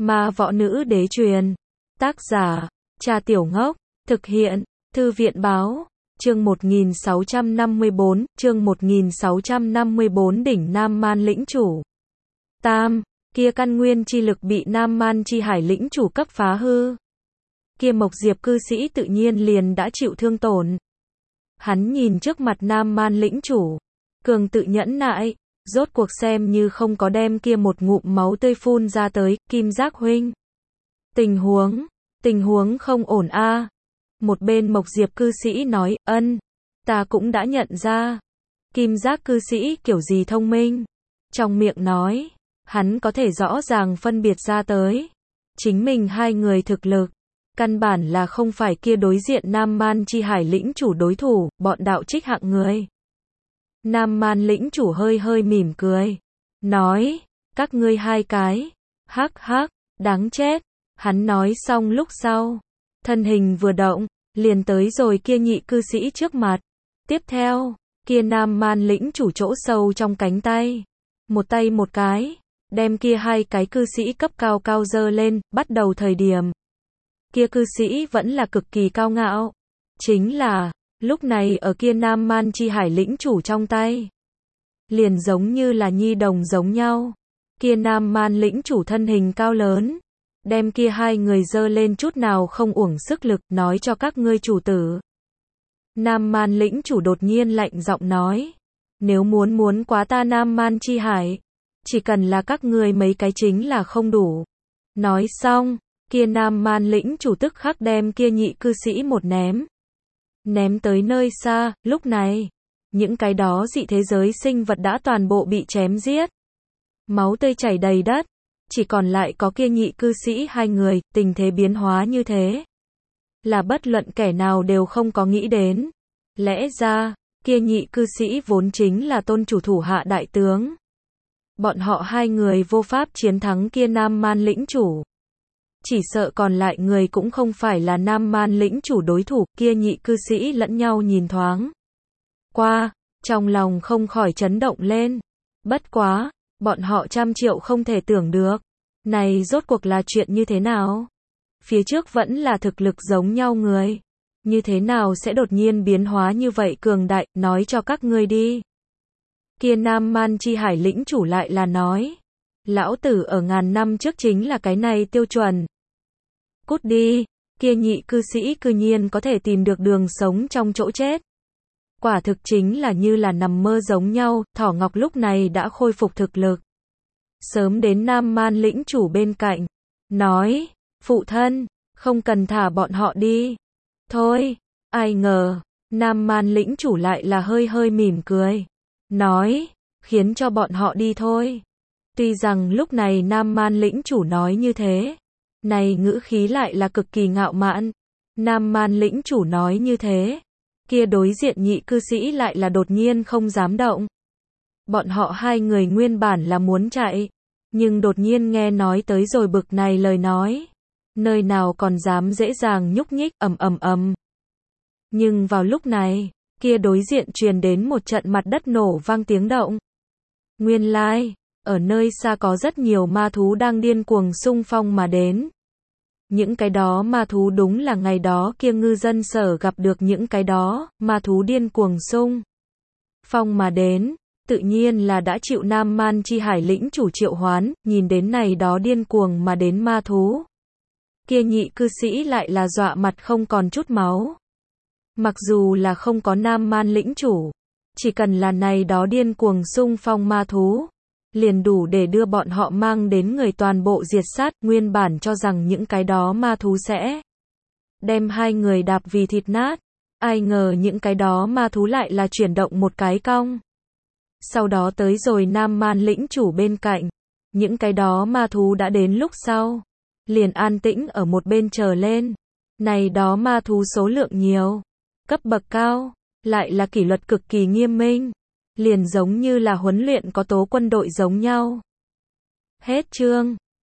Ma Võ Nữ Đế truyền. Tác giả, Cha Tiểu Ngốc. Thực hiện, Thư viện báo. Chương 1654, đỉnh Nam Man lĩnh chủ. Tam, kia căn nguyên chi lực bị Nam Man chi hải lĩnh chủ cấp phá hư. Kia Mộc Diệp cư sĩ tự nhiên liền đã chịu thương tổn. Hắn nhìn trước mặt Nam Man lĩnh chủ, cường tự nhẫn nại, rốt cuộc xem như không có đem kia một ngụm máu tươi phun ra tới. Kim Giác huynh, tình huống không ổn a. Một bên Mộc Diệp cư sĩ nói, ta cũng đã nhận ra. Kim Giác cư sĩ kiểu gì thông minh, trong miệng nói, hắn có thể rõ ràng phân biệt ra tới. Chính mình hai người thực lực, căn bản là không phải kia đối diện Nam Man chi hải lĩnh chủ đối thủ, bọn đạo trích hạng người. Nam Man lĩnh chủ hơi hơi mỉm cười, nói, các ngươi hai cái, hắc hắc, đáng chết. Hắn nói xong lúc sau, thân hình vừa động, liền tới rồi kia nhị cư sĩ trước mặt. Tiếp theo, kia Nam Man lĩnh chủ chỗ sâu trong cánh tay, một tay một cái, đem kia hai cái cư sĩ cấp cao cao dơ lên. Bắt đầu thời điểm, kia cư sĩ vẫn là cực kỳ cao ngạo. Chính là, lúc này ở kia Nam Man chi hải lĩnh chủ trong tay, liền giống như là nhi đồng giống nhau. Kia Nam Man lĩnh chủ thân hình cao lớn, đem kia hai người dơ lên chút nào không uổng sức lực, nói cho các ngươi chủ tử. Nam Man lĩnh chủ đột nhiên lạnh giọng nói, nếu muốn quá ta Nam Man chi hải, chỉ cần là các ngươi mấy cái chính là không đủ. Nói xong, kia Nam Man lĩnh chủ tức khắc đem kia nhị cư sĩ một ném tới nơi xa. Lúc này, những cái đó dị thế giới sinh vật đã toàn bộ bị chém giết, máu tươi chảy đầy đất, chỉ còn lại có kia nhị cư sĩ hai người. Tình thế biến hóa như thế, là bất luận kẻ nào đều không có nghĩ đến. Lẽ ra, kia nhị cư sĩ vốn chính là tôn chủ thủ hạ đại tướng. Bọn họ hai người vô pháp chiến thắng kia Nam Man lĩnh chủ. Chỉ sợ còn lại người cũng không phải là Nam Man lĩnh chủ đối thủ. Kia nhị cư sĩ lẫn nhau nhìn thoáng qua, trong lòng không khỏi chấn động lên. Bất quá, bọn họ 100 triệu không thể tưởng được, này rốt cuộc là chuyện như thế nào? Phía trước vẫn là thực lực giống nhau người, như thế nào sẽ đột nhiên biến hóa như vậy cường đại, nói cho các ngươi đi. Kia Nam Man chi hải lĩnh chủ lại là nói, lão tử ở ngàn năm trước chính là cái này tiêu chuẩn. Cút đi. Kia nhị cư sĩ cư nhiên có thể tìm được đường sống trong chỗ chết. Quả thực chính là như là nằm mơ giống nhau. Thỏ Ngọc lúc này đã khôi phục thực lực, sớm đến Nam Man lĩnh chủ bên cạnh, nói, phụ thân, không cần thả bọn họ đi. Thôi, ai ngờ, Nam Man lĩnh chủ lại là hơi hơi mỉm cười, nói, khiến cho bọn họ đi thôi. Tuy rằng lúc này Nam Man lĩnh chủ nói như thế, này ngữ khí lại là cực kỳ ngạo mạn. Nam Man lĩnh chủ nói như thế, kia đối diện nhị cư sĩ lại là đột nhiên không dám động. Bọn họ hai người nguyên bản là muốn chạy, nhưng đột nhiên nghe nói tới rồi bực này lời nói, nơi nào còn dám dễ dàng nhúc nhích. Ầm. Nhưng vào lúc này, kia đối diện truyền đến một trận mặt đất nổ vang tiếng động. Nguyên lai, ở nơi xa có rất nhiều ma thú đang điên cuồng xung phong mà đến. Những cái đó ma thú đúng là ngày đó kia ngư dân sở gặp được những cái đó ma thú điên cuồng xung phong mà đến. Tự nhiên là đã chịu Nam Man chi hải lĩnh chủ triệu hoán. Nhìn đến này đó điên cuồng mà đến ma thú, kia nhị cư sĩ lại là dọa mặt không còn chút máu. Mặc dù là không có Nam Man lĩnh chủ, chỉ cần là này đó điên cuồng xung phong ma thú, liền đủ để đưa bọn họ mang đến người toàn bộ diệt sát. Nguyên bản cho rằng những cái đó ma thú sẽ đem hai người đạp vì thịt nát, ai ngờ những cái đó ma thú lại là chuyển động một cái cong, sau đó tới rồi Nam Man lĩnh chủ bên cạnh. Những cái đó ma thú đã đến lúc sau, liền an tĩnh ở một bên chờ lên. Này đó ma thú số lượng nhiều, cấp bậc cao, lại là kỷ luật cực kỳ nghiêm minh, liền giống như là huấn luyện có tố quân đội giống nhau. Hết chương.